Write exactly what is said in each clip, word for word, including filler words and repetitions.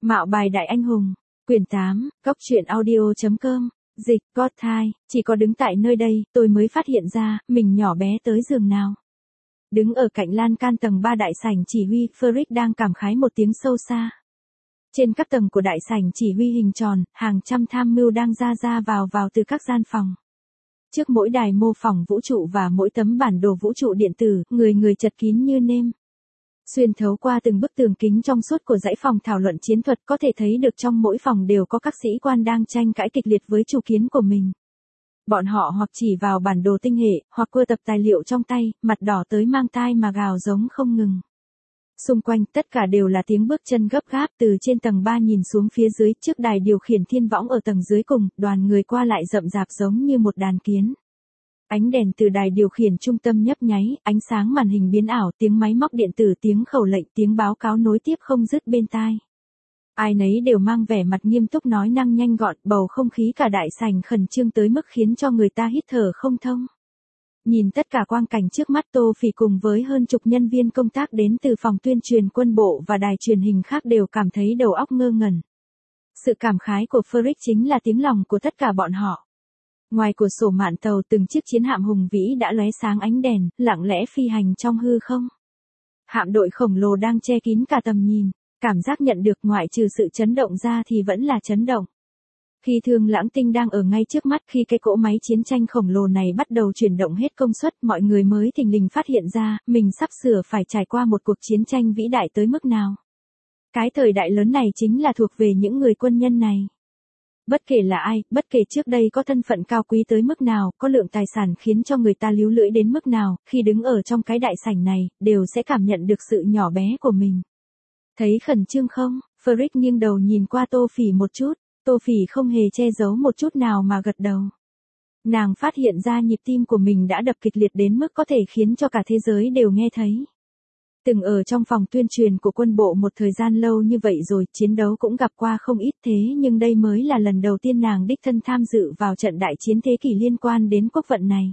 Mạo bài đại anh hùng, quyển tám, góc truyện audio.com, dịch, God Thai, chỉ có đứng tại nơi đây, tôi mới phát hiện ra, mình nhỏ bé tới giường nào. Đứng ở cạnh lan can tầng ba đại sảnh chỉ huy, Frederick đang cảm khái một tiếng sâu xa. Trên các tầng của đại sảnh chỉ huy hình tròn, hàng trăm tham mưu đang ra ra vào vào từ các gian phòng. Trước mỗi đài mô phỏng vũ trụ và mỗi tấm bản đồ vũ trụ điện tử, người người chật kín như nêm. Xuyên thấu qua từng bức tường kính trong suốt của dãy phòng thảo luận chiến thuật có thể thấy được trong mỗi phòng đều có các sĩ quan đang tranh cãi kịch liệt với chủ kiến của mình. Bọn họ hoặc chỉ vào bản đồ tinh hệ, hoặc cua tập tài liệu trong tay, mặt đỏ tới mang tai mà gào giống không ngừng. Xung quanh tất cả đều là tiếng bước chân gấp gáp từ trên tầng ba nhìn xuống phía dưới trước đài điều khiển thiên võng ở tầng dưới cùng, đoàn người qua lại rậm rạp giống như một đàn kiến. Ánh đèn từ đài điều khiển trung tâm nhấp nháy, ánh sáng màn hình biến ảo, tiếng máy móc điện tử, tiếng khẩu lệnh, tiếng báo cáo nối tiếp không dứt bên tai. Ai nấy đều mang vẻ mặt nghiêm túc nói năng nhanh gọn, bầu không khí cả đại sảnh khẩn trương tới mức khiến cho người ta hít thở không thông. Nhìn tất cả quang cảnh trước mắt, Tô Phỉ cùng với hơn chục nhân viên công tác đến từ phòng tuyên truyền quân bộ và đài truyền hình khác đều cảm thấy đầu óc ngơ ngẩn. Sự cảm khái của Frederick chính là tiếng lòng của tất cả bọn họ. Ngoài cửa sổ mạn tàu, từng chiếc chiến hạm hùng vĩ đã lóe sáng ánh đèn, lặng lẽ phi hành trong hư không. Hạm đội khổng lồ đang che kín cả tầm nhìn, cảm giác nhận được ngoại trừ sự chấn động ra thì vẫn là chấn động. Khi Thương Lãng Tinh đang ở ngay trước mắt, khi cái cỗ máy chiến tranh khổng lồ này bắt đầu chuyển động hết công suất, mọi người mới thình lình phát hiện ra, mình sắp sửa phải trải qua một cuộc chiến tranh vĩ đại tới mức nào. Cái thời đại lớn này chính là thuộc về những người quân nhân này. Bất kể là ai, bất kể trước đây có thân phận cao quý tới mức nào, có lượng tài sản khiến cho người ta líu lưỡi đến mức nào, khi đứng ở trong cái đại sảnh này, đều sẽ cảm nhận được sự nhỏ bé của mình. Thấy khẩn trương không? Frederick nghiêng đầu nhìn qua Tô Phỉ một chút. Tô Phỉ không hề che giấu một chút nào mà gật đầu. Nàng phát hiện ra nhịp tim của mình đã đập kịch liệt đến mức có thể khiến cho cả thế giới đều nghe thấy. Từng ở trong phòng tuyên truyền của quân bộ một thời gian lâu như vậy rồi, chiến đấu cũng gặp qua không ít, thế nhưng đây mới là lần đầu tiên nàng đích thân tham dự vào trận đại chiến thế kỷ liên quan đến quốc vận này.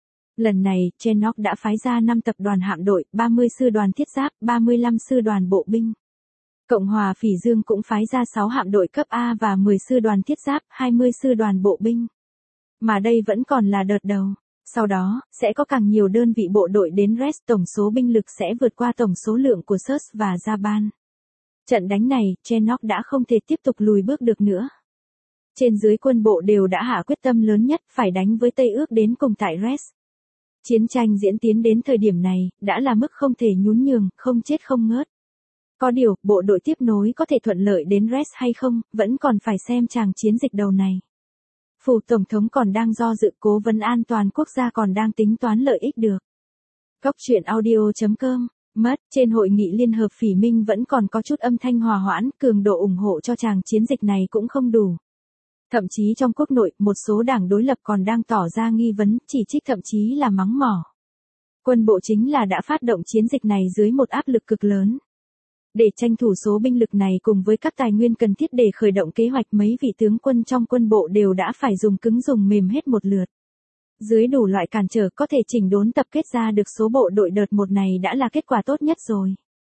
Lần này, Chernock đã phái ra năm tập đoàn hạm đội, ba mươi sư đoàn thiết giáp, ba mươi lăm sư đoàn bộ binh. Cộng hòa Phỉ Dương cũng phái ra sáu hạm đội cấp A và mười sư đoàn thiết giáp, hai mươi sư đoàn bộ binh. Mà đây vẫn còn là đợt đầu. Sau đó, sẽ có càng nhiều đơn vị bộ đội đến Rest, tổng số binh lực sẽ vượt qua tổng số lượng của Surs và Japan. Trận đánh này, Chernock đã không thể tiếp tục lùi bước được nữa. Trên dưới quân bộ đều đã hạ quyết tâm lớn nhất phải đánh với Tây Ước đến cùng tại Rest. Chiến tranh diễn tiến đến thời điểm này, đã là mức không thể nhún nhường, không chết không ngớt. Có điều, bộ đội tiếp nối có thể thuận lợi đến Rest hay không, vẫn còn phải xem chàng chiến dịch đầu này. Phủ Tổng thống còn đang do dự, Cố vấn an toàn quốc gia còn đang tính toán lợi ích được. Góc truyện audio.com, mất, trên hội nghị Liên hợp Phỉ Minh vẫn còn có chút âm thanh hòa hoãn, cường độ ủng hộ cho chàng chiến dịch này cũng không đủ. Thậm chí trong quốc nội, một số đảng đối lập còn đang tỏ ra nghi vấn, chỉ trích thậm chí là mắng mỏ. Quân bộ chính là đã phát động chiến dịch này dưới một áp lực cực lớn. Để tranh thủ số binh lực này cùng với các tài nguyên cần thiết để khởi động kế hoạch, mấy vị tướng quân trong quân bộ đều đã phải dùng cứng dùng mềm hết một lượt. Dưới đủ loại cản trở có thể chỉnh đốn tập kết ra được số bộ đội đợt một này đã là kết quả tốt nhất rồi.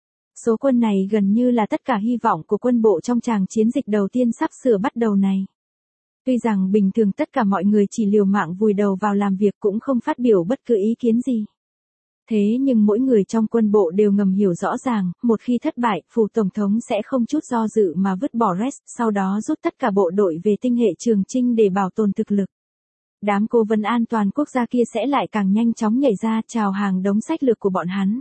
Số quân này gần như là tất cả hy vọng của quân bộ trong tràng chiến dịch đầu tiên sắp sửa bắt đầu này. Tuy rằng bình thường tất cả mọi người chỉ liều mạng vùi đầu vào làm việc cũng không phát biểu bất cứ ý kiến gì. Thế nhưng mỗi người trong quân bộ đều ngầm hiểu rõ ràng, một khi thất bại, phủ tổng thống sẽ không chút do dự mà vứt bỏ Rest, sau đó rút tất cả bộ đội về tinh hệ Trường Chinh để bảo tồn thực lực. Đám cố vấn an toàn quốc gia kia sẽ lại càng nhanh chóng nhảy ra chào hàng đống sách lược của bọn hắn.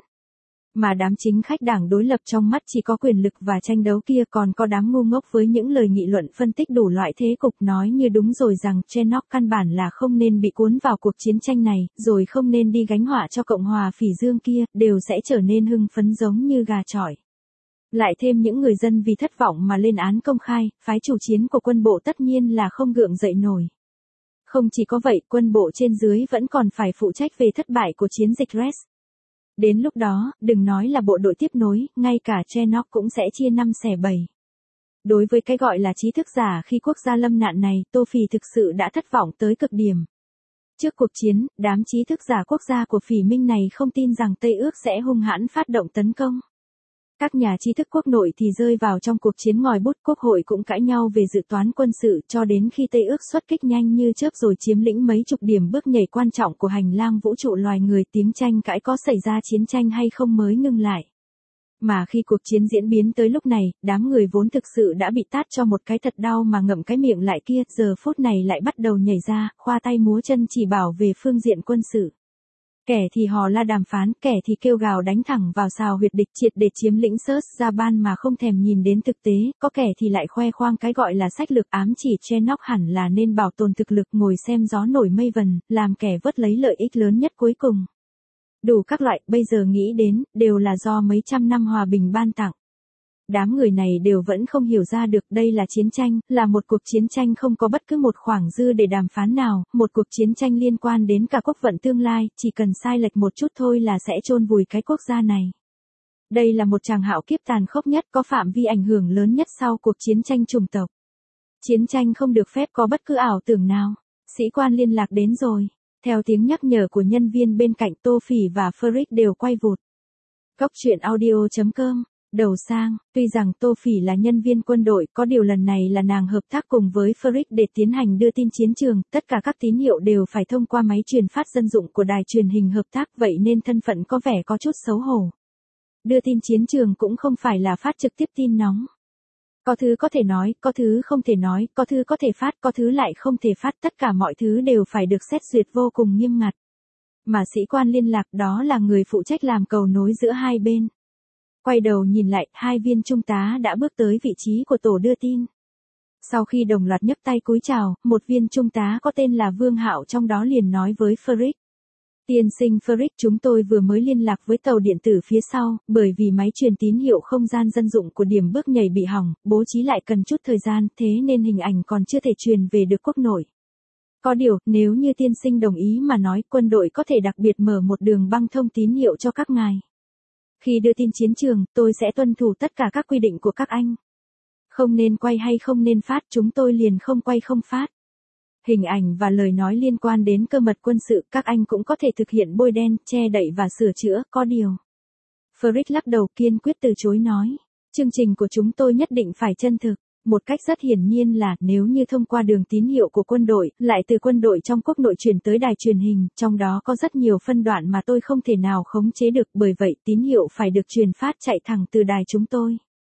Mà đám chính khách đảng đối lập trong mắt chỉ có quyền lực và tranh đấu kia, còn có đám ngu ngốc với những lời nghị luận phân tích đủ loại thế cục, nói như đúng rồi rằng Chernock căn bản là không nên bị cuốn vào cuộc chiến tranh này, rồi không nên đi gánh họa cho Cộng hòa Phỉ Dương kia, đều sẽ trở nên hưng phấn giống như gà chọi. Lại thêm những người dân vì thất vọng mà lên án công khai, phái chủ chiến của quân bộ tất nhiên là không gượng dậy nổi. Không chỉ có vậy, quân bộ trên dưới vẫn còn phải phụ trách về thất bại của chiến dịch Rest. Đến lúc đó, đừng nói là bộ đội tiếp nối, ngay cả Chernock cũng sẽ chia năm xẻ bảy. Đối với cái gọi là trí thức giả khi quốc gia lâm nạn này, Tô Phỉ thực sự đã thất vọng tới cực điểm. Trước cuộc chiến, đám trí thức giả quốc gia của Phỉ Minh này không tin rằng Tây Ước sẽ hung hãn phát động tấn công. Các nhà trí thức quốc nội thì rơi vào trong cuộc chiến ngòi bút, quốc hội cũng cãi nhau về dự toán quân sự cho đến khi Tây ước xuất kích nhanh như chớp rồi chiếm lĩnh mấy chục điểm bước nhảy quan trọng của hành lang vũ trụ loài người, tiếng tranh cãi có xảy ra chiến tranh hay không mới ngừng lại. Mà khi cuộc chiến diễn biến tới lúc này, đám người vốn thực sự đã bị tát cho một cái thật đau mà ngậm cái miệng lại kia, giờ phút này lại bắt đầu nhảy ra, khoa tay múa chân chỉ bảo về phương diện quân sự. Kẻ thì hò la đàm phán, kẻ thì kêu gào đánh thẳng vào sào huyệt địch triệt để chiếm lĩnh Sớt-ra-ban mà không thèm nhìn đến thực tế, có kẻ thì lại khoe khoang cái gọi là sách lược ám chỉ Chernobyl hẳn là nên bảo tồn thực lực ngồi xem gió nổi mây vần, làm kẻ vớt lấy lợi ích lớn nhất cuối cùng. Đủ các loại, bây giờ nghĩ đến, đều là do mấy trăm năm hòa bình ban tặng. Đám người này đều vẫn không hiểu ra được đây là chiến tranh, là một cuộc chiến tranh không có bất cứ một khoảng dư để đàm phán nào, một cuộc chiến tranh liên quan đến cả quốc vận tương lai, chỉ cần sai lệch một chút thôi là sẽ chôn vùi cái quốc gia này. Đây là một tràng hạo kiếp tàn khốc nhất, có phạm vi ảnh hưởng lớn nhất sau cuộc chiến tranh chủng tộc. Chiến tranh không được phép có bất cứ ảo tưởng nào. Sĩ quan liên lạc đến rồi. Theo tiếng nhắc nhở của nhân viên bên cạnh, Tô Phỉ và Frick đều quay vụt. Cốc truyện audio chấm com. Đầu sang, tuy rằng Tô Phỉ là nhân viên quân đội, có điều lần này là nàng hợp tác cùng với Frick để tiến hành đưa tin chiến trường, tất cả các tín hiệu đều phải thông qua máy truyền phát dân dụng của đài truyền hình hợp tác, vậy nên thân phận có vẻ có chút xấu hổ. Đưa tin chiến trường cũng không phải là phát trực tiếp tin nóng. Có thứ có thể nói, có thứ không thể nói, có thứ có thể phát, có thứ lại không thể phát, tất cả mọi thứ đều phải được xét duyệt vô cùng nghiêm ngặt. Mà sĩ quan liên lạc đó là người phụ trách làm cầu nối giữa hai bên. Quay đầu nhìn lại, hai viên trung tá đã bước tới vị trí của tổ đưa tin. Sau khi đồng loạt nhấc tay cúi chào, một viên trung tá có tên là Vương Hạo trong đó liền nói với Frick. Tiên sinh Frick, chúng tôi vừa mới liên lạc với tàu điện tử phía sau, bởi vì máy truyền tín hiệu không gian dân dụng của điểm bước nhảy bị hỏng, bố trí lại cần chút thời gian, thế nên hình ảnh còn chưa thể truyền về được quốc nội. Có điều, nếu như tiên sinh đồng ý mà nói, quân đội có thể đặc biệt mở một đường băng thông tín hiệu cho các ngài. Khi đưa tin chiến trường, tôi sẽ tuân thủ tất cả các quy định của các anh. Không nên quay hay không nên phát, chúng tôi liền không quay không phát. Hình ảnh và lời nói liên quan đến cơ mật quân sự, các anh cũng có thể thực hiện bôi đen, che đậy và sửa chữa, có điều. Frick lắc đầu kiên quyết từ chối nói. Chương trình của chúng tôi nhất định phải chân thực. Một cách rất hiển nhiên là, nếu như thông qua đường tín hiệu của quân đội, lại từ quân đội trong quốc nội truyền tới đài truyền hình, trong đó có rất nhiều phân đoạn mà tôi không thể nào khống chế được, bởi vậy tín hiệu phải được truyền phát chạy thẳng từ đài chúng tôi.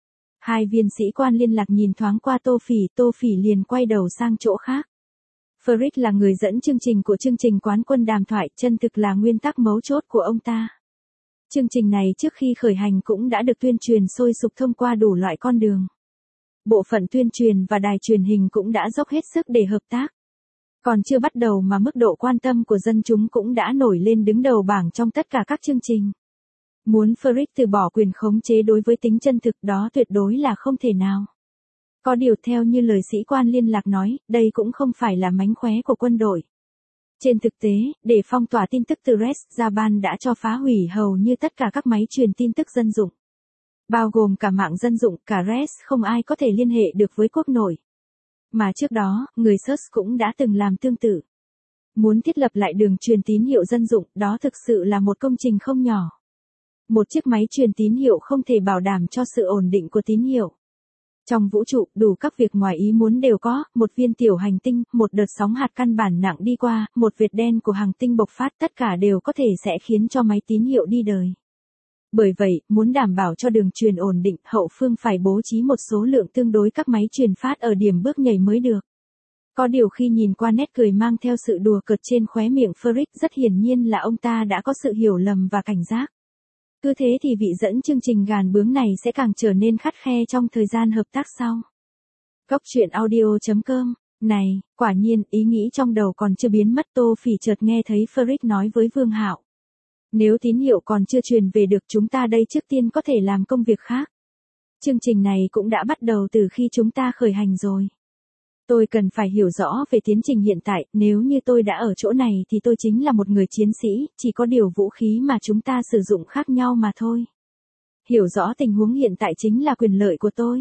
Hai viên sĩ quan liên lạc nhìn thoáng qua Tô Phỉ, Tô Phỉ liền quay đầu sang chỗ khác. Frick là người dẫn chương trình của chương trình quán quân đàm thoại, chân thực là nguyên tắc mấu chốt của ông ta. Chương trình này trước khi khởi hành cũng đã được tuyên truyền sôi sục thông qua đủ loại con đường. Bộ phận tuyên truyền và đài truyền hình cũng đã dốc hết sức để hợp tác. Còn chưa bắt đầu mà mức độ quan tâm của dân chúng cũng đã nổi lên đứng đầu bảng trong tất cả các chương trình. Muốn Frick từ bỏ quyền khống chế đối với tính chân thực đó tuyệt đối là không thể nào. Có điều theo như lời sĩ quan liên lạc nói, đây cũng không phải là mánh khóe của quân đội. Trên thực tế, để phong tỏa tin tức từ Sớt-ra-ban đã cho phá hủy hầu như tất cả các máy truyền tin tức dân dụng. Bao gồm cả mạng dân dụng, cả Res không ai có thể liên hệ được với quốc nội. Mà trước đó, người Sớt cũng đã từng làm tương tự. Muốn thiết lập lại đường truyền tín hiệu dân dụng, đó thực sự là một công trình không nhỏ. Một chiếc máy truyền tín hiệu không thể bảo đảm cho sự ổn định của tín hiệu. Trong vũ trụ, đủ các việc ngoài ý muốn đều có, một viên tiểu hành tinh, một đợt sóng hạt căn bản nặng đi qua, một vệt đen của hành tinh bộc phát, tất cả đều có thể sẽ khiến cho máy tín hiệu đi đời. Bởi vậy, muốn đảm bảo cho đường truyền ổn định, hậu phương phải bố trí một số lượng tương đối các máy truyền phát ở điểm bước nhảy mới được. Có điều khi nhìn qua nét cười mang theo sự đùa cợt trên khóe miệng Frick, rất hiển nhiên là ông ta đã có sự hiểu lầm và cảnh giác. Cứ thế thì vị dẫn chương trình gàn bướng này sẽ càng trở nên khắt khe trong thời gian hợp tác sau. Cốc truyện audio chấm com. Này, quả nhiên, ý nghĩ trong đầu còn chưa biến mất, Tô Phỉ chợt nghe thấy Frick nói với Vương Hạo. Nếu tín hiệu còn chưa truyền về được, chúng ta đây trước tiên có thể làm công việc khác. Chương trình này cũng đã bắt đầu từ khi chúng ta khởi hành rồi. Tôi cần phải hiểu rõ về tiến trình hiện tại, nếu như tôi đã ở chỗ này thì tôi chính là một người chiến sĩ, chỉ có điều vũ khí mà chúng ta sử dụng khác nhau mà thôi. Hiểu rõ tình huống hiện tại chính là quyền lợi của tôi.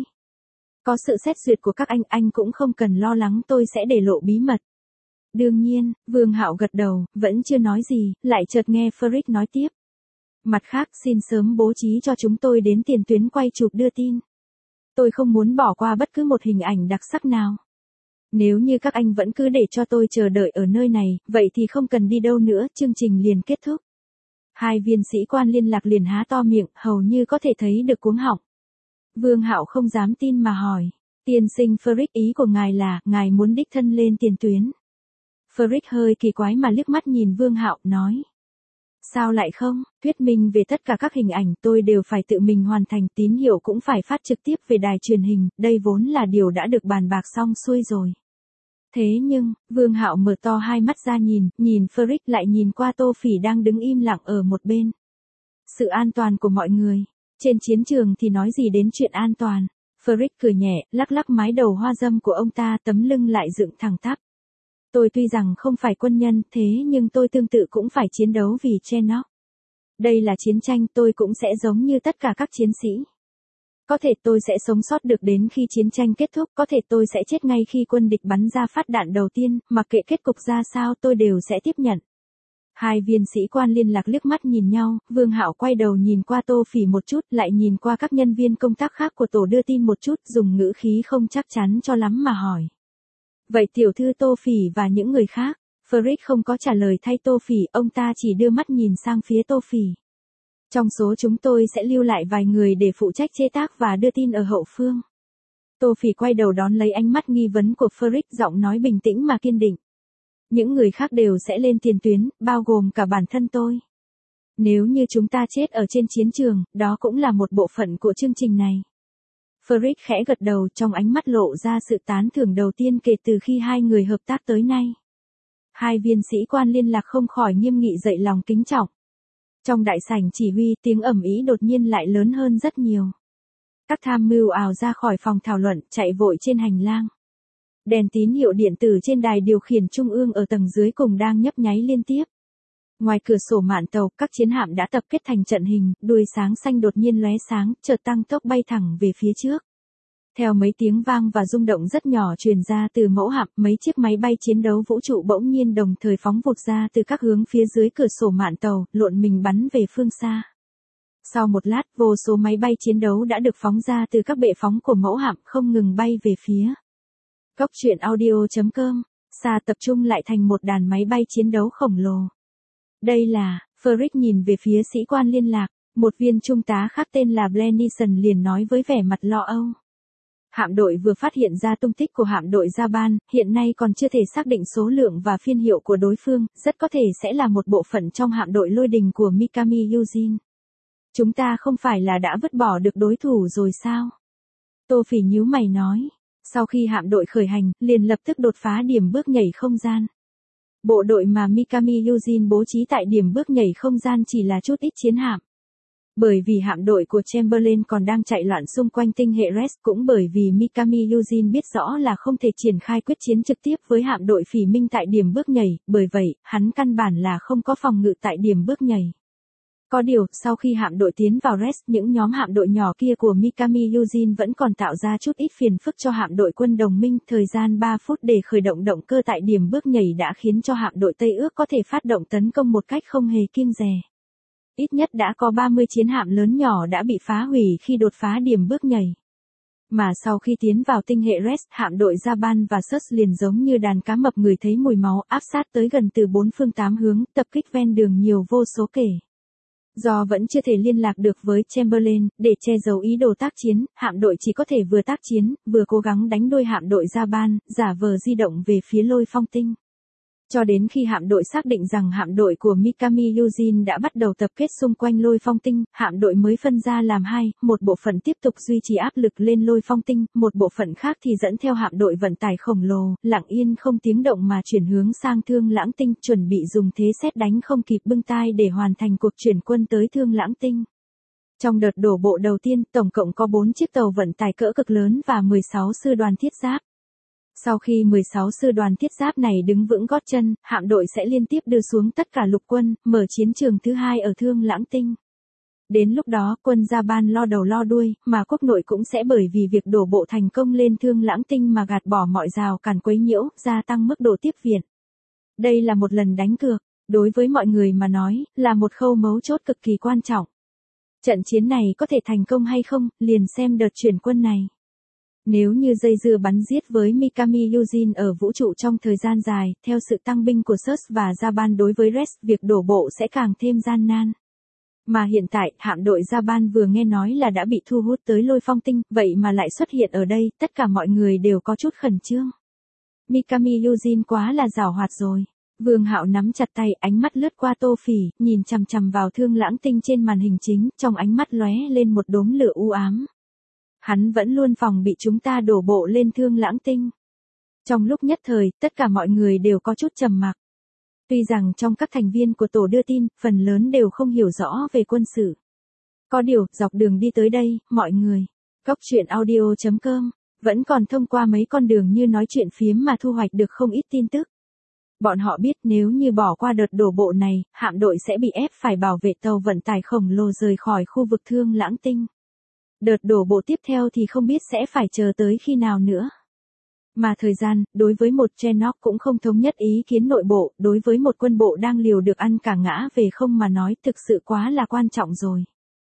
Có sự xét duyệt của các anh, anh cũng không cần lo lắng tôi sẽ để lộ bí mật. Đương nhiên, Vương Hạo gật đầu, vẫn chưa nói gì, lại chợt nghe Frick nói tiếp. Mặt khác xin sớm bố trí cho chúng tôi đến tiền tuyến quay chụp đưa tin. Tôi không muốn bỏ qua bất cứ một hình ảnh đặc sắc nào. Nếu như các anh vẫn cứ để cho tôi chờ đợi ở nơi này, vậy thì không cần đi đâu nữa, chương trình liền kết thúc. Hai viên sĩ quan liên lạc liền há to miệng, hầu như có thể thấy được cuống họng. Vương Hạo không dám tin mà hỏi. Tiên sinh Frick, ý của ngài là, ngài muốn đích thân lên tiền tuyến. Frick hơi kỳ quái mà liếc mắt nhìn Vương Hạo, nói. Sao lại không, thuyết minh về tất cả các hình ảnh tôi đều phải tự mình hoàn thành, tín hiệu cũng phải phát trực tiếp về đài truyền hình, đây vốn là điều đã được bàn bạc xong xuôi rồi. Thế nhưng, Vương Hạo mở to hai mắt ra nhìn, nhìn Frick lại nhìn qua Tô Phỉ đang đứng im lặng ở một bên. Sự an toàn của mọi người, trên chiến trường thì nói gì đến chuyện an toàn. Frick cười nhẹ, lắc lắc mái đầu hoa dâm của ông ta, tấm lưng lại dựng thẳng tắp. Tôi tuy rằng không phải quân nhân, thế nhưng tôi tương tự cũng phải chiến đấu vì Chernok. Đây là chiến tranh, tôi cũng sẽ giống như tất cả các chiến sĩ. Có thể tôi sẽ sống sót được đến khi chiến tranh kết thúc, có thể tôi sẽ chết ngay khi quân địch bắn ra phát đạn đầu tiên, mặc kệ kết cục ra sao tôi đều sẽ tiếp nhận. Hai viên sĩ quan liên lạc liếc mắt nhìn nhau, Vương Hạo quay đầu nhìn qua Tô Phỉ một chút, lại nhìn qua các nhân viên công tác khác của tổ đưa tin một chút, dùng ngữ khí không chắc chắn cho lắm mà hỏi. Vậy tiểu thư Tô Phỉ và những người khác? Frick không có trả lời thay Tô Phỉ, ông ta chỉ đưa mắt nhìn sang phía Tô Phỉ. Trong số chúng tôi sẽ lưu lại vài người để phụ trách chế tác và đưa tin ở hậu phương. Tô Phỉ quay đầu đón lấy ánh mắt nghi vấn của Frick, giọng nói bình tĩnh mà kiên định. Những người khác đều sẽ lên tiền tuyến, bao gồm cả bản thân tôi. Nếu như chúng ta chết ở trên chiến trường, đó cũng là một bộ phận của chương trình này. Frick khẽ gật đầu, trong ánh mắt lộ ra sự tán thưởng đầu tiên kể từ khi hai người hợp tác tới nay. Hai viên sĩ quan liên lạc không khỏi nghiêm nghị dậy lòng kính trọng. Trong đại sảnh chỉ huy, tiếng ầm ĩ đột nhiên lại lớn hơn rất nhiều. Các tham mưu ào ra khỏi phòng thảo luận, chạy vội trên hành lang. Đèn tín hiệu điện tử trên đài điều khiển trung ương ở tầng dưới cùng đang nhấp nháy liên tiếp. Ngoài cửa sổ mạn tàu, các chiến hạm đã tập kết thành trận hình, đuôi sáng xanh đột nhiên lóe sáng, chợt tăng tốc bay thẳng về phía trước. Theo mấy tiếng vang và rung động rất nhỏ truyền ra từ mẫu hạm, mấy chiếc máy bay chiến đấu vũ trụ bỗng nhiên đồng thời phóng vụt ra từ các hướng phía dưới cửa sổ mạn tàu, lộn mình bắn về phương xa. Sau một lát, vô số máy bay chiến đấu đã được phóng ra từ các bệ phóng của mẫu hạm, không ngừng bay về phía. Góc truyện audio chấm com, xa tập trung lại thành một đàn máy bay chiến đấu khổng lồ. Đây là, Frick nhìn về phía sĩ quan liên lạc, một viên trung tá khác tên là Blenison liền nói với vẻ mặt lo âu. Hạm đội vừa phát hiện ra tung tích của hạm đội Japan, hiện nay còn chưa thể xác định số lượng và phiên hiệu của đối phương, rất có thể sẽ là một bộ phận trong hạm đội lôi đình của Mikami Yujin. Chúng ta không phải là đã vứt bỏ được đối thủ rồi sao? Tô Phỉ nhíu mày nói. Sau khi hạm đội khởi hành, liền lập tức đột phá điểm bước nhảy không gian. Bộ đội mà Mikami Yujin bố trí tại điểm bước nhảy không gian chỉ là chút ít chiến hạm. Bởi vì hạm đội của Chamberlain còn đang chạy loạn xung quanh tinh hệ Res, cũng bởi vì Mikami Yujin biết rõ là không thể triển khai quyết chiến trực tiếp với hạm đội Phỉ Minh tại điểm bước nhảy, bởi vậy, hắn căn bản là không có phòng ngự tại điểm bước nhảy. Có điều, sau khi hạm đội tiến vào Res, những nhóm hạm đội nhỏ kia của Mikami Yujin vẫn còn tạo ra chút ít phiền phức cho hạm đội quân đồng minh, thời gian ba phút để khởi động động cơ tại điểm bước nhảy đã khiến cho hạm đội Tây Ước có thể phát động tấn công một cách không hề kiêng dè. Ít nhất đã có ba mươi chiến hạm lớn nhỏ đã bị phá hủy khi đột phá điểm bước nhảy. Mà sau khi tiến vào tinh hệ Res, hạm đội Japan và Sus liền giống như đàn cá mập người thấy mùi máu, áp sát tới gần từ bốn phương tám hướng, tập kích ven đường nhiều vô số kể. Do vẫn chưa thể liên lạc được với Chamberlain, để che giấu ý đồ tác chiến, hạm đội chỉ có thể vừa tác chiến, vừa cố gắng đánh đuôi hạm đội Japan, giả vờ di động về phía Lôi Phong tinh. Cho đến khi hạm đội xác định rằng hạm đội của Mikami Yujin đã bắt đầu tập kết xung quanh Lôi Phong tinh, hạm đội mới phân ra làm hai, một bộ phận tiếp tục duy trì áp lực lên Lôi Phong tinh, một bộ phận khác thì dẫn theo hạm đội vận tải khổng lồ, lặng yên không tiếng động mà chuyển hướng sang Thương Lãng tinh, chuẩn bị dùng thế sét đánh không kịp bưng tai để hoàn thành cuộc chuyển quân tới Thương Lãng tinh. Trong đợt đổ bộ đầu tiên, tổng cộng có bốn chiếc tàu vận tải cỡ cực lớn và mười sáu sư đoàn thiết giáp. Sau khi mười sáu sư đoàn thiết giáp này đứng vững gót chân, hạm đội sẽ liên tiếp đưa xuống tất cả lục quân, mở chiến trường thứ hai ở Thương Lãng tinh. Đến lúc đó, quân Japan lo đầu lo đuôi, mà quốc nội cũng sẽ bởi vì việc đổ bộ thành công lên Thương Lãng tinh mà gạt bỏ mọi rào cản quấy nhiễu, gia tăng mức độ tiếp viện. Đây là một lần đánh cược. Đối với mọi người mà nói, là một khâu mấu chốt cực kỳ quan trọng. Trận chiến này có thể thành công hay không, liền xem đợt chuyển quân này. Nếu như dây dưa bắn giết với Mikami Yujin ở vũ trụ trong thời gian dài, theo sự tăng binh của Search và Japan đối với Rex, việc đổ bộ sẽ càng thêm gian nan. Mà hiện tại, hạm đội Japan vừa nghe nói là đã bị thu hút tới Lôi Phong Tinh, vậy mà lại xuất hiện ở đây, tất cả mọi người đều có chút khẩn trương. Mikami Yujin quá là giảo hoạt rồi. Vương Hạo nắm chặt tay, ánh mắt lướt qua Tô Phỉ, nhìn chằm chằm vào Thương Lãng Tinh trên màn hình chính, trong ánh mắt lóe lên một đốm lửa u ám. Hắn vẫn luôn phòng bị chúng ta đổ bộ lên Thương Lãng Tinh. Trong lúc nhất thời, tất cả mọi người đều có chút trầm mặc. Tuy rằng trong các thành viên của tổ đưa tin, phần lớn đều không hiểu rõ về quân sự. Có điều, dọc đường đi tới đây, mọi người, Cốc Truyện Audio chấm com, vẫn còn thông qua mấy con đường như nói chuyện phiếm mà thu hoạch được không ít tin tức. Bọn họ biết nếu như bỏ qua đợt đổ bộ này, hạm đội sẽ bị ép phải bảo vệ tàu vận tải khổng lồ rời khỏi khu vực Thương Lãng Tinh. Đợt đổ bộ tiếp theo thì không biết sẽ phải chờ tới khi nào nữa. Mà thời gian, đối với một Trenok cũng không thống nhất ý kiến nội bộ, đối với một quân bộ đang liều được ăn cả ngã về không mà nói thực sự quá là quan trọng rồi.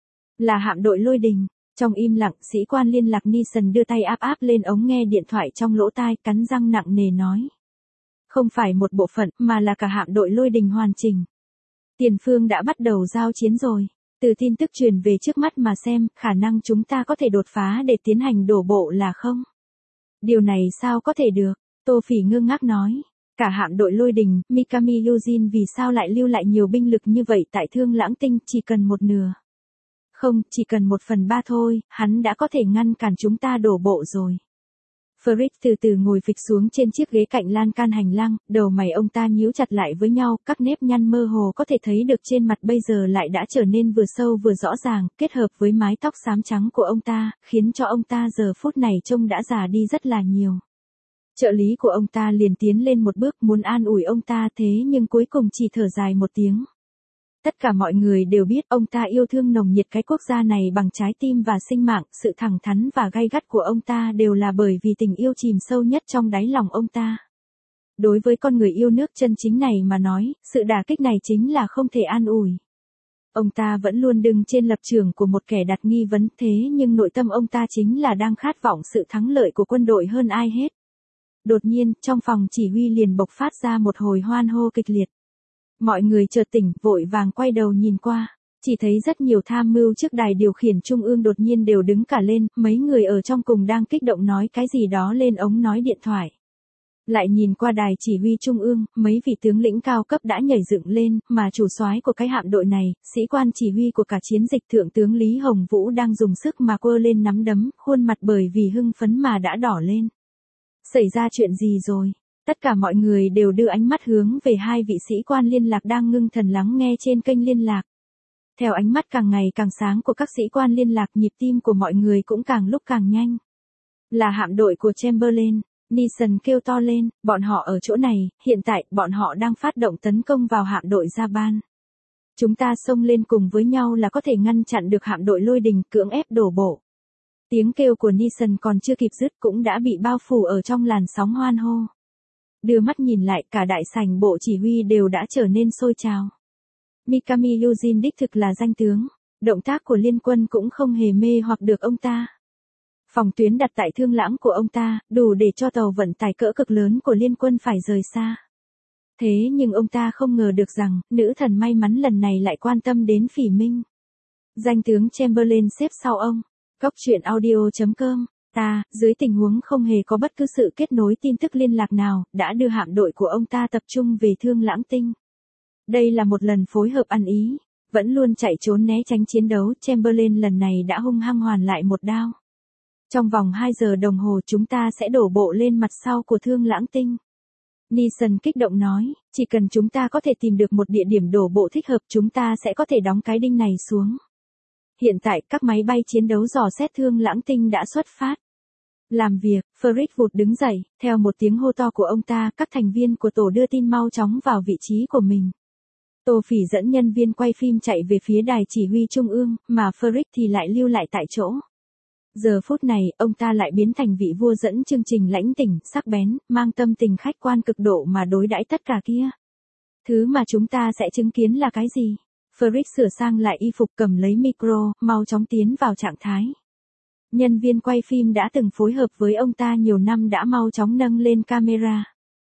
Là hạm đội Lôi Đình, trong im lặng, sĩ quan liên lạc Nissen đưa tay áp áp lên ống nghe điện thoại trong lỗ tai, cắn răng nặng nề nói. Không phải một bộ phận, mà là cả hạm đội Lôi Đình hoàn chỉnh. Tiền phương đã bắt đầu giao chiến rồi. Từ tin tức truyền về trước mắt mà xem, khả năng chúng ta có thể đột phá để tiến hành đổ bộ là không? Điều này sao có thể được? Tô Phỉ ngơ ngác nói. Cả hạm đội Lôi Đình, Mikami Yujin vì sao lại lưu lại nhiều binh lực như vậy tại Thương Lãng Tinh, chỉ cần một nửa. Không, chỉ cần một phần ba thôi, hắn đã có thể ngăn cản chúng ta đổ bộ rồi. Fritz từ từ ngồi phịch xuống trên chiếc ghế cạnh lan can hành lang, đầu mày ông ta nhíu chặt lại với nhau, các nếp nhăn mơ hồ có thể thấy được trên mặt bây giờ lại đã trở nên vừa sâu vừa rõ ràng, kết hợp với mái tóc xám trắng của ông ta, khiến cho ông ta giờ phút này trông đã già đi rất là nhiều. Trợ lý của ông ta liền tiến lên một bước muốn an ủi ông ta thế nhưng cuối cùng chỉ thở dài một tiếng. Tất cả mọi người đều biết ông ta yêu thương nồng nhiệt cái quốc gia này bằng trái tim và sinh mạng, sự thẳng thắn và gay gắt của ông ta đều là bởi vì tình yêu chìm sâu nhất trong đáy lòng ông ta. Đối với con người yêu nước chân chính này mà nói, sự đả kích này chính là không thể an ủi. Ông ta vẫn luôn đứng trên lập trường của một kẻ đặt nghi vấn thế nhưng nội tâm ông ta chính là đang khát vọng sự thắng lợi của quân đội hơn ai hết. Đột nhiên, trong phòng chỉ huy liền bộc phát ra một hồi hoan hô kịch liệt. Mọi người chợt tỉnh, vội vàng quay đầu nhìn qua, chỉ thấy rất nhiều tham mưu trước đài điều khiển trung ương đột nhiên đều đứng cả lên, mấy người ở trong cùng đang kích động nói cái gì đó lên ống nói điện thoại. Lại nhìn qua đài chỉ huy trung ương, mấy vị tướng lĩnh cao cấp đã nhảy dựng lên, mà chủ soái của cái hạm đội này, sĩ quan chỉ huy của cả chiến dịch thượng tướng Lý Hồng Vũ đang dùng sức mà quơ lên nắm đấm, khuôn mặt bởi vì hưng phấn mà đã đỏ lên. Xảy ra chuyện gì rồi? Tất cả mọi người đều đưa ánh mắt hướng về hai vị sĩ quan liên lạc đang ngưng thần lắng nghe trên kênh liên lạc. Theo ánh mắt càng ngày càng sáng của các sĩ quan liên lạc, nhịp tim của mọi người cũng càng lúc càng nhanh. Là hạm đội của Chamberlain, Nissen kêu to lên, bọn họ ở chỗ này, hiện tại, bọn họ đang phát động tấn công vào hạm đội Japan. Chúng ta xông lên cùng với nhau là có thể ngăn chặn được hạm đội Lôi Đình cưỡng ép đổ bộ. Tiếng kêu của Nissen còn chưa kịp dứt cũng đã bị bao phủ ở trong làn sóng hoan hô. Đưa mắt nhìn lại, cả đại sảnh bộ chỉ huy đều đã trở nên sôi trào. Mikami Yujin đích thực là danh tướng, động tác của liên quân cũng không hề mê hoặc được ông ta. Phòng tuyến đặt tại Thương Lãng của ông ta, đủ để cho tàu vận tải cỡ cực lớn của liên quân phải rời xa. Thế nhưng ông ta không ngờ được rằng, nữ thần may mắn lần này lại quan tâm đến Phỉ Minh. Danh tướng Chamberlain xếp sau ông. Cốc Truyện Audio chấm com. Ta, dưới tình huống không hề có bất cứ sự kết nối tin tức liên lạc nào, đã đưa hạm đội của ông ta tập trung về Thương Lãng Tinh. Đây là một lần phối hợp ăn ý, vẫn luôn chạy trốn né tránh chiến đấu, Chamberlain lần này đã hung hăng hoàn lại một đao. Trong vòng hai giờ đồng hồ chúng ta sẽ đổ bộ lên mặt sau của Thương Lãng Tinh. Nissen kích động nói, chỉ cần chúng ta có thể tìm được một địa điểm đổ bộ thích hợp chúng ta sẽ có thể đóng cái đinh này xuống. Hiện tại các máy bay chiến đấu dò xét Thương Lãng Tinh đã xuất phát. Làm việc, Fritz vụt đứng dậy, theo một tiếng hô to của ông ta, các thành viên của tổ đưa tin mau chóng vào vị trí của mình. Tô Phỉ dẫn nhân viên quay phim chạy về phía đài chỉ huy trung ương, mà Fritz thì lại lưu lại tại chỗ. Giờ phút này, ông ta lại biến thành vị vua dẫn chương trình lãnh tỉnh, sắc bén, mang tâm tình khách quan cực độ mà đối đãi tất cả kia. Thứ mà chúng ta sẽ chứng kiến là cái gì? Frick sửa sang lại y phục cầm lấy micro, mau chóng tiến vào trạng thái. Nhân viên quay phim đã từng phối hợp với ông ta nhiều năm đã mau chóng nâng lên camera.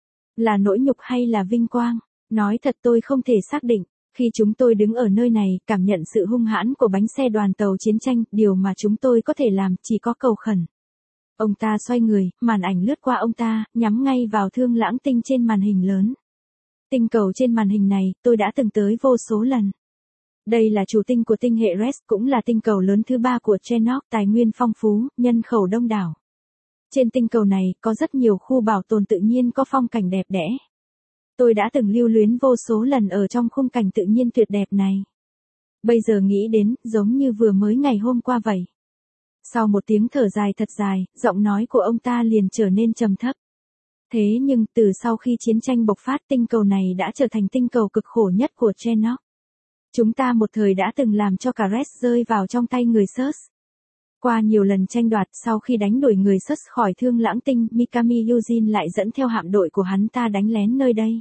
Là nỗi nhục hay là vinh quang? Nói thật tôi không thể xác định. Khi chúng tôi đứng ở nơi này, cảm nhận sự hung hãn của bánh xe đoàn tàu chiến tranh, điều mà chúng tôi có thể làm chỉ có cầu khẩn. Ông ta xoay người, màn ảnh lướt qua ông ta, nhắm ngay vào Thương Lãng Tinh trên màn hình lớn. Tinh cầu trên màn hình này, tôi đã từng tới vô số lần. Đây là chủ tinh của tinh hệ Res, cũng là tinh cầu lớn thứ ba của Trenoc, tài nguyên phong phú, nhân khẩu đông đảo. Trên tinh cầu này, có rất nhiều khu bảo tồn tự nhiên có phong cảnh đẹp đẽ. Tôi đã từng lưu luyến vô số lần ở trong khung cảnh tự nhiên tuyệt đẹp này. Bây giờ nghĩ đến, giống như vừa mới ngày hôm qua vậy. Sau một tiếng thở dài thật dài, giọng nói của ông ta liền trở nên trầm thấp. Thế nhưng, từ sau khi chiến tranh bộc phát, tinh cầu này đã trở thành tinh cầu cực khổ nhất của Trenoc. Chúng ta một thời đã từng làm cho cả Res rơi vào trong tay người Surs. Qua nhiều lần tranh đoạt, sau khi đánh đuổi người Surs khỏi Thương Lãng Tinh, Mikami Yujin lại dẫn theo hạm đội của hắn ta đánh lén nơi đây.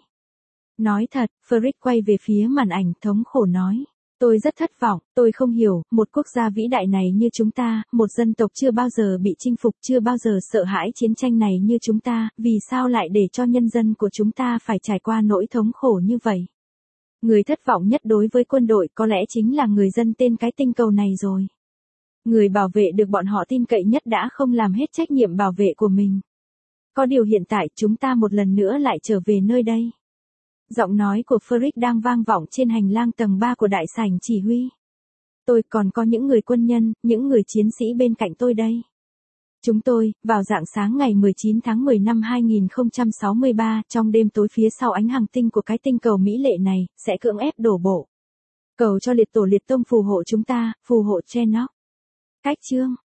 Nói thật, Frick quay về phía màn ảnh thống khổ nói. Tôi rất thất vọng, tôi không hiểu, một quốc gia vĩ đại này như chúng ta, một dân tộc chưa bao giờ bị chinh phục, chưa bao giờ sợ hãi chiến tranh này như chúng ta, vì sao lại để cho nhân dân của chúng ta phải trải qua nỗi thống khổ như vậy? Người thất vọng nhất đối với quân đội có lẽ chính là người dân tên cái tinh cầu này rồi. Người bảo vệ được bọn họ tin cậy nhất đã không làm hết trách nhiệm bảo vệ của mình. Có điều hiện tại chúng ta một lần nữa lại trở về nơi đây. Giọng nói của Frick đang vang vọng trên hành lang tầng ba của đại sảnh chỉ huy. Tôi còn có những người quân nhân, những người chiến sĩ bên cạnh tôi đây. Chúng tôi, vào rạng sáng ngày mười chín tháng mười năm hai nghìn không trăm sáu mươi ba, trong đêm tối phía sau ánh hành tinh của cái tinh cầu mỹ lệ này, sẽ cưỡng ép đổ bộ. Cầu cho liệt tổ liệt tông phù hộ chúng ta, phù hộ Trenoc. Cách chương